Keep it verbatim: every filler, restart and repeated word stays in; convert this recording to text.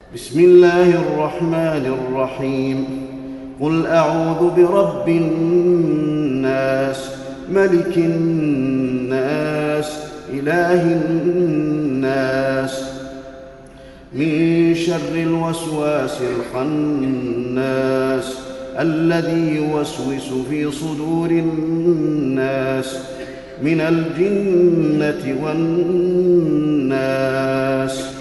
بسم الله الرحمن الرحيم. قل أعوذ برب الناس، ملك الناس، إله الناس، من شر الوسواس الخناس الذي يوسوس في صدور الناس من الجنة والناس.